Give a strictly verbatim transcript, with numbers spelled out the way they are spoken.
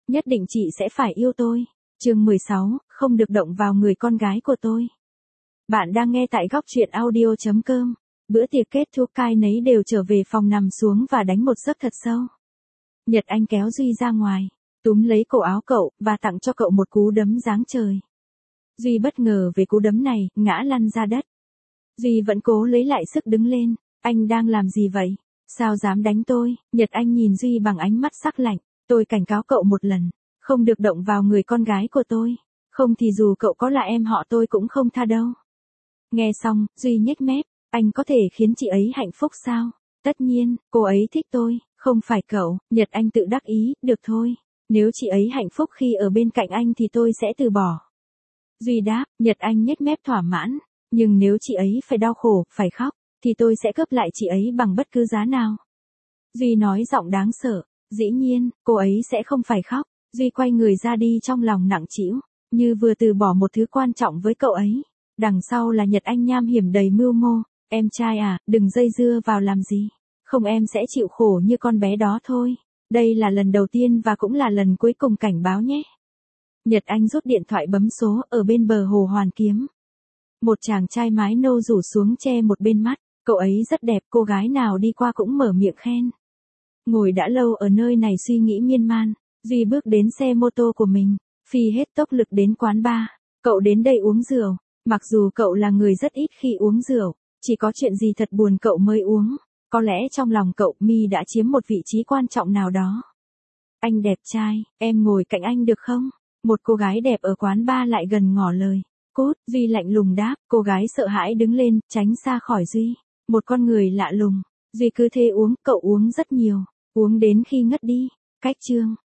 Nhất định chị sẽ phải yêu tôi. Chương mười sáu, không được động vào người con gái của tôi. Bạn đang nghe tại góc truyện audio chấm com. Bữa tiệc kết thúc, ai nấy đều trở về phòng nằm xuống và đánh một giấc thật sâu. Nhật Anh kéo Duy ra ngoài, túm lấy cổ áo cậu và tặng cho cậu một cú đấm giáng trời. Duy bất ngờ về cú đấm này, ngã lăn ra đất. Duy vẫn cố lấy lại sức đứng lên. Anh đang làm gì vậy? Sao dám đánh tôi? Nhật Anh nhìn Duy bằng ánh mắt sắc lạnh. Tôi cảnh cáo cậu một lần, không được động vào người con gái của tôi. Không thì dù cậu có là em họ tôi cũng không tha đâu. Nghe xong, Duy nhếch mép. Anh có thể khiến chị ấy hạnh phúc sao? Tất nhiên, cô ấy thích tôi, không phải cậu. Nhật Anh tự đắc ý, được thôi. Nếu chị ấy hạnh phúc khi ở bên cạnh anh thì tôi sẽ từ bỏ. Duy đáp. Nhật Anh nhếch mép thỏa mãn. Nhưng nếu chị ấy phải đau khổ, phải khóc, thì tôi sẽ cướp lại chị ấy bằng bất cứ giá nào. Duy nói giọng đáng sợ. Dĩ nhiên, cô ấy sẽ không phải khóc. Duy quay người ra đi trong lòng nặng trĩu, như vừa từ bỏ một thứ quan trọng với cậu ấy. Đằng sau là Nhật Anh nham hiểm đầy mưu mô. Em trai à, đừng dây dưa vào làm gì. Không em sẽ chịu khổ như con bé đó thôi. Đây là lần đầu tiên và cũng là lần cuối cùng, cảnh báo nhé. Nhật Anh rút điện thoại bấm số ở bên bờ hồ Hoàn Kiếm. Một chàng trai mái nâu rủ xuống che một bên mắt. Cậu ấy rất đẹp, cô gái nào đi qua cũng mở miệng khen. Ngồi đã lâu ở nơi này suy nghĩ miên man, Duy bước đến xe mô tô của mình, phi hết tốc lực đến quán bar. Cậu đến đây uống rượu, mặc dù cậu là người rất ít khi uống rượu, chỉ có chuyện gì thật buồn cậu mới uống. Có lẽ trong lòng cậu, My đã chiếm một vị trí quan trọng nào đó. Anh đẹp trai, em ngồi cạnh anh được không? Một cô gái đẹp ở quán bar lại gần ngỏ lời. Cút, Duy lạnh lùng đáp. Cô gái sợ hãi đứng lên, tránh xa khỏi Duy. Một con người lạ lùng. Duy cứ thế uống, cậu uống rất nhiều, uống đến khi ngất đi. Cách chương.